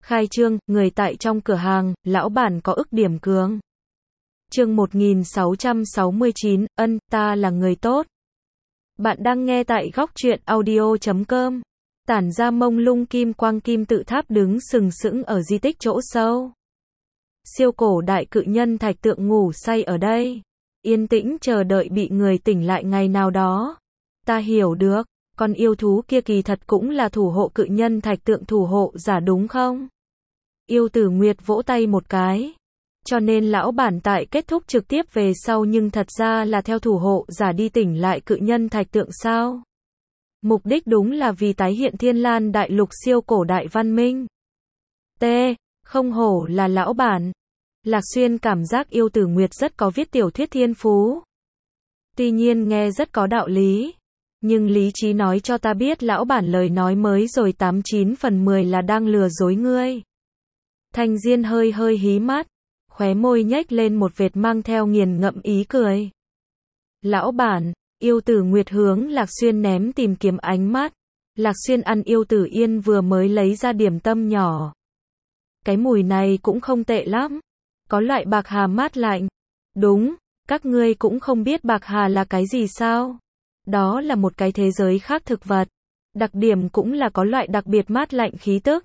Khai trương, người tại trong cửa hàng, lão bản có ức điểm cường. Chương 1669, ta là người tốt. Bạn đang nghe tại góc truyện audio.com. Tản ra mông lung kim quang kim tự tháp đứng sừng sững ở di tích chỗ sâu. Siêu cổ đại cự nhân thạch tượng ngủ say ở đây. Yên tĩnh chờ đợi bị người tỉnh lại ngày nào đó. Ta hiểu được, con yêu thú kia kỳ thật cũng là thủ hộ cự nhân thạch tượng thủ hộ giả đúng không? Yêu Tử Nguyệt vỗ tay một cái. Cho nên lão bản tại kết thúc trực tiếp về sau nhưng thật ra là theo thủ hộ giả đi tỉnh lại cự nhân thạch tượng sao? Mục đích đúng là vì tái hiện Thiên Lan đại lục siêu cổ đại văn minh. Không hổ là lão bản. Lạc Xuyên cảm giác Yêu Tử Nguyệt rất có viết tiểu thuyết thiên phú. Tuy nhiên nghe rất có đạo lý. Nhưng lý trí nói cho ta biết lão bản lời nói mới rồi 89 phần 10 là đang lừa dối ngươi. Thanh Diên hơi hơi hí mắt. Khóe môi nhếch lên một vệt mang theo nghiền ngẫm ý cười. Lão bản, Yêu Tử Nguyệt hướng Lạc Xuyên ném tìm kiếm ánh mắt. Lạc Xuyên ăn Yêu Tử Yên vừa mới lấy ra điểm tâm nhỏ. Cái mùi này cũng không tệ lắm. Có loại bạc hà mát lạnh. Đúng, các ngươi cũng không biết bạc hà là cái gì sao? Đó là một cái thế giới khác thực vật. Đặc điểm cũng là có loại đặc biệt mát lạnh khí tức.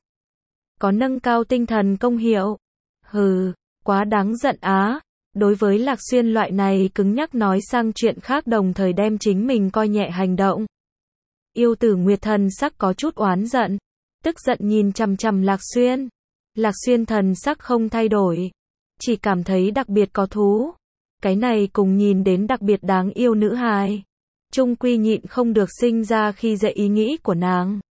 Có nâng cao tinh thần công hiệu. Hừ, quá đáng giận á. Đối với Lạc Xuyên loại này cứng nhắc nói sang chuyện khác đồng thời đem chính mình coi nhẹ hành động. Yêu Tử Nguyệt thần sắc có chút oán giận. Tức giận nhìn chằm chằm Lạc Xuyên. Lạc Xuyên thần sắc không thay đổi. Chỉ cảm thấy đặc biệt có thú. Cái này cùng nhìn đến đặc biệt đáng yêu nữ hài. Trung quy nhịn không được sinh ra khi dậy ý nghĩ của nàng.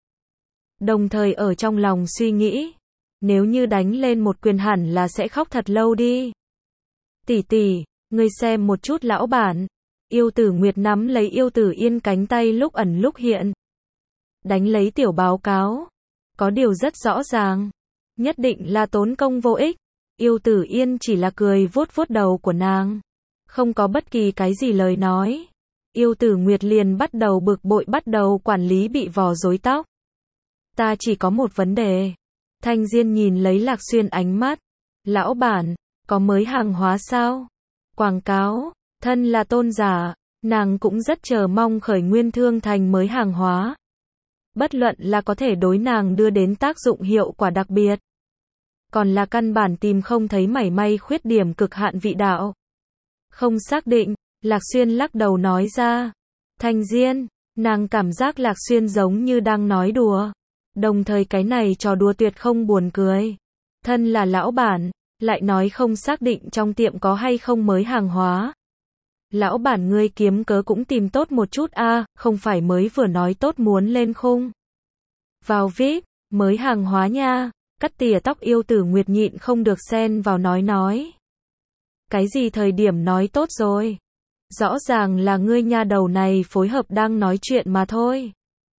Đồng thời ở trong lòng suy nghĩ. Nếu như đánh lên một quyền hẳn là sẽ khóc thật lâu đi. Tỷ tỷ, ngươi xem một chút lão bản. Yêu Tử Nguyệt nắm lấy Yêu Tử Yên cánh tay lúc ẩn lúc hiện. Đánh lấy tiểu báo cáo. Có điều rất rõ ràng. Nhất định là tốn công vô ích. Yêu Tử Yên chỉ là cười vuốt vuốt đầu của nàng. Không có bất kỳ cái gì lời nói. Yêu Tử Nguyệt liền bắt đầu bực bội bắt đầu quản lý bị vò rối tóc. Ta chỉ có một vấn đề. Thanh Diên nhìn lấy Lạc Xuyên ánh mắt. Lão bản, có mới hàng hóa sao? Quảng cáo, thân là tôn giả, nàng cũng rất chờ mong khởi nguyên thương thành mới hàng hóa. Bất luận là có thể đối nàng đưa đến tác dụng hiệu quả đặc biệt. Còn là căn bản tìm không thấy mảy may khuyết điểm cực hạn vị đạo. Không xác định, Lạc Xuyên lắc đầu nói ra. Thanh Diên, nàng cảm giác Lạc Xuyên giống như đang nói đùa. Đồng thời cái này trò đùa tuyệt không buồn cười. Thân là lão bản, lại nói không xác định trong tiệm có hay không mới hàng hóa. Lão bản ngươi kiếm cớ cũng tìm tốt một chút a, không phải mới vừa nói tốt muốn lên khung. Vào VIP, mới hàng hóa nha. Cắt tỉa tóc Yêu Tử Nguyệt nhịn không được xen vào nói. Cái gì thời điểm nói tốt rồi? Rõ ràng là ngươi nha đầu này phối hợp đang nói chuyện mà thôi.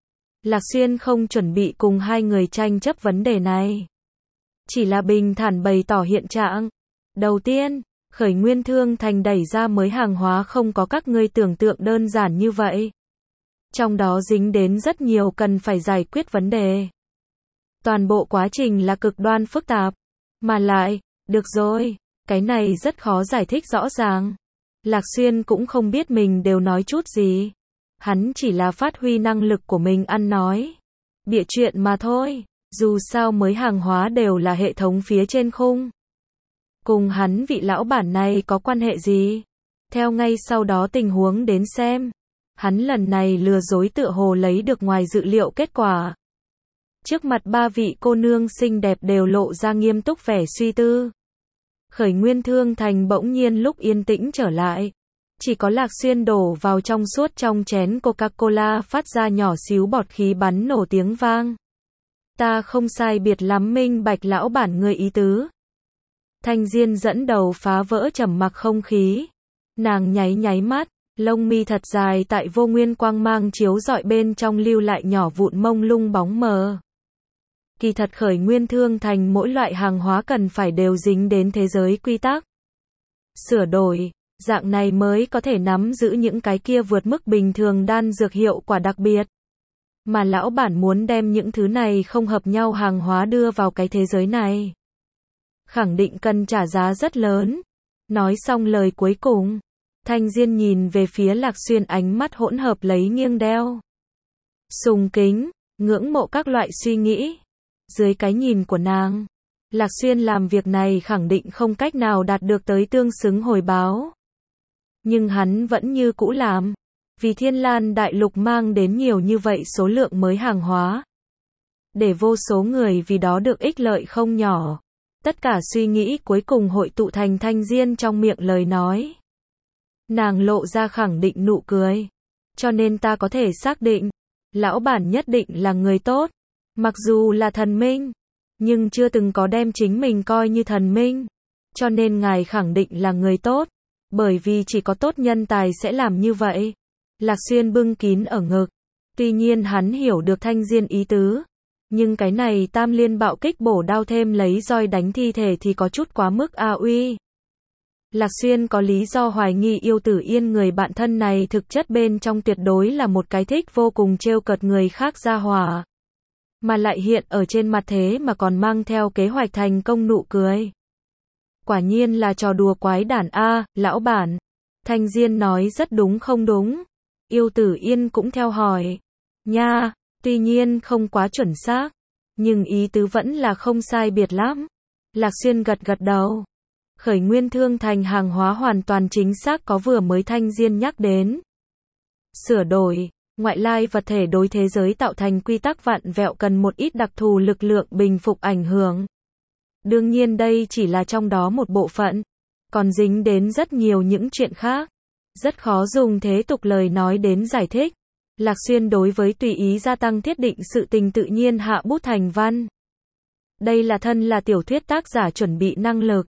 Lạc Xuyên không chuẩn bị cùng hai người tranh chấp vấn đề này. Chỉ là bình thản bày tỏ hiện trạng. Đầu tiên, khởi nguyên thương thành đẩy ra mới hàng hóa không có các ngươi tưởng tượng đơn giản như vậy. Trong đó dính đến rất nhiều cần phải giải quyết vấn đề. Toàn bộ quá trình là cực đoan phức tạp. Mà lại, được rồi, cái này rất khó giải thích rõ ràng. Lạc Xuyên cũng không biết mình đều nói chút gì. Hắn chỉ là phát huy năng lực của mình ăn nói. Bịa chuyện mà thôi. Dù sao mới hàng hóa đều là hệ thống phía trên khung. Cùng hắn vị lão bản này có quan hệ gì? Theo ngay sau đó tình huống đến xem. Hắn lần này lừa dối tựa hồ lấy được ngoài dự liệu kết quả. Trước mặt ba vị cô nương xinh đẹp đều lộ ra nghiêm túc vẻ suy tư. Khởi nguyên thương thành bỗng nhiên lúc yên tĩnh trở lại. Chỉ có Lạc Xuyên đổ vào trong suốt trong chén Coca-Cola phát ra nhỏ xíu bọt khí bắn nổ tiếng vang. Ta không sai biệt lắm minh bạch lão bản ngươi ý tứ. Thanh Diên dẫn đầu phá vỡ trầm mặc không khí. Nàng nháy nháy mắt, lông mi thật dài tại vô nguyên quang mang chiếu rọi bên trong lưu lại nhỏ vụn mông lung bóng mờ. Kỳ thật khởi nguyên thương thành mỗi loại hàng hóa cần phải đều dính đến thế giới quy tắc. Sửa đổi, dạng này mới có thể nắm giữ những cái kia vượt mức bình thường đan dược hiệu quả đặc biệt. Mà lão bản muốn đem những thứ này không hợp nhau hàng hóa đưa vào cái thế giới này. Khẳng định cần trả giá rất lớn. Nói xong lời cuối cùng, Thanh Diên nhìn về phía Lạc Xuyên, ánh mắt hỗn hợp lấy nghiêng đeo, sùng kính, ngưỡng mộ các loại suy nghĩ. Dưới cái nhìn của nàng, Lạc Xuyên làm việc này khẳng định không cách nào đạt được tới tương xứng hồi báo. Nhưng hắn vẫn như cũ làm, vì Thiên Lan Đại Lục mang đến nhiều như vậy số lượng mới hàng hóa. Để vô số người vì đó được ích lợi không nhỏ. Tất cả suy nghĩ cuối cùng hội tụ thành Thanh Diên trong miệng lời nói. Nàng lộ ra khẳng định nụ cười. Cho nên ta có thể xác định, lão bản nhất định là người tốt. Mặc dù là thần minh, nhưng chưa từng có đem chính mình coi như thần minh. Cho nên ngài khẳng định là người tốt. Bởi vì chỉ có tốt nhân tài sẽ làm như vậy. Lạc Xuyên bưng kín ở ngực. Tuy nhiên hắn hiểu được Thanh Diên ý tứ. Nhưng cái này tam liên bạo kích bổ đao thêm lấy roi đánh thi thể thì có chút quá mức a uy. Lạc Xuyên có lý do hoài nghi Yêu Tử Yên người bạn thân này thực chất bên trong tuyệt đối là một cái thích vô cùng trêu cợt người khác gia hỏa. Mà lại hiện ở trên mặt thế mà còn mang theo kế hoạch thành công nụ cười. Quả nhiên là trò đùa quái đản a, lão bản. Thanh Diên nói rất đúng không đúng? Yêu Tử Yên cũng theo hỏi. Nha, tuy nhiên không quá chuẩn xác, nhưng ý tứ vẫn là không sai biệt lắm. Lạc Xuyên gật gật đầu. Khởi nguyên thương thành hàng hóa hoàn toàn chính xác có vừa mới Thanh Diên nhắc đến. Sửa đổi, ngoại lai vật thể đối thế giới tạo thành quy tắc vặn vẹo cần một ít đặc thù lực lượng bình phục ảnh hưởng. Đương nhiên đây chỉ là trong đó một bộ phận, còn dính đến rất nhiều những chuyện khác. Rất khó dùng thế tục lời nói đến giải thích. Lạc Xuyên đối với tùy ý gia tăng thiết định sự tình tự nhiên hạ bút thành văn. Đây là thân là tiểu thuyết tác giả chuẩn bị năng lực.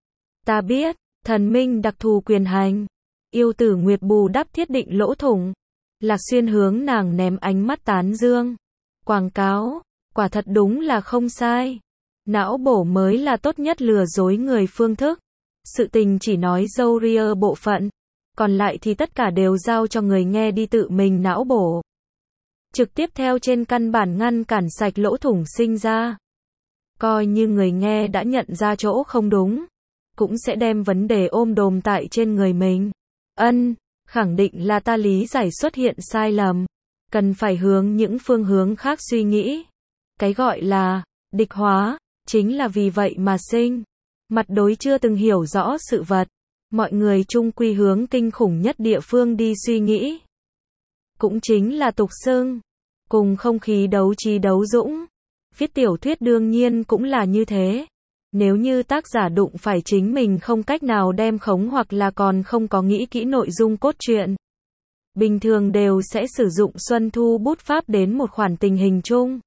Ta biết, thần minh đặc thù quyền hành. Yêu Tử Nguyệt bù đắp thiết định lỗ thủng. Lạc Xuyên hướng nàng ném ánh mắt tán dương. Quảng cáo, quả thật đúng là không sai. Não bổ mới là tốt nhất lừa dối người phương thức. Sự tình chỉ nói dâu ria bộ phận. Còn lại thì tất cả đều giao cho người nghe đi tự mình não bổ. Trực tiếp theo trên căn bản ngăn cản sạch lỗ thủng sinh ra. Coi như người nghe đã nhận ra chỗ không đúng, cũng sẽ đem vấn đề ôm đồm tại trên người mình. Khẳng định là ta lý giải xuất hiện sai lầm. Cần phải hướng những phương hướng khác suy nghĩ. Cái gọi là địch hóa, chính là vì vậy mà sinh. Mặt đối chưa từng hiểu rõ sự vật. Mọi người chung quy hướng kinh khủng nhất địa phương đi suy nghĩ. Cũng chính là tục xưng. Cùng không khí đấu trí đấu dũng. Viết tiểu thuyết đương nhiên cũng là như thế. Nếu như tác giả đụng phải chính mình không cách nào đem khống hoặc là còn không có nghĩ kỹ nội dung cốt truyện. Bình thường đều sẽ sử dụng xuân thu bút pháp đến một khoản tình hình chung.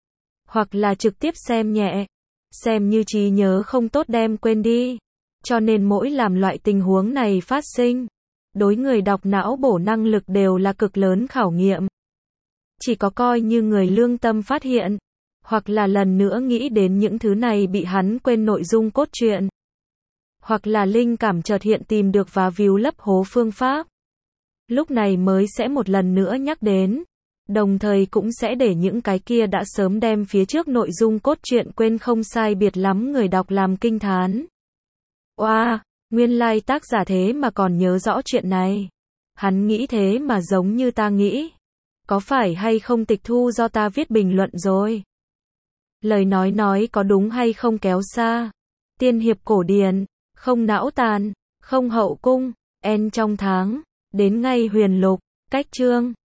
Hoặc là trực tiếp xem nhẹ. Xem như trí nhớ không tốt đem quên đi. Cho nên mỗi làm loại tình huống này phát sinh, đối người đọc não bổ năng lực đều là cực lớn khảo nghiệm. Chỉ có coi như người lương tâm phát hiện, hoặc là lần nữa nghĩ đến những thứ này bị hắn quên nội dung cốt truyện, hoặc là linh cảm chợt hiện tìm được và víu lấp hố phương pháp. Lúc này mới sẽ một lần nữa nhắc đến, đồng thời cũng sẽ để những cái kia đã sớm đem phía trước nội dung cốt truyện quên không sai biệt lắm người đọc làm kinh thán. Oa, nguyên lai tác giả thế mà còn nhớ rõ chuyện này. Hắn nghĩ thế mà giống như ta nghĩ. Có phải hay không tịch thu do ta viết bình luận rồi? Lời nói có đúng hay không kéo xa. Tiên hiệp cổ điển, không não tàn, không hậu cung, en trong tháng, đến ngay huyền lục, cách chương.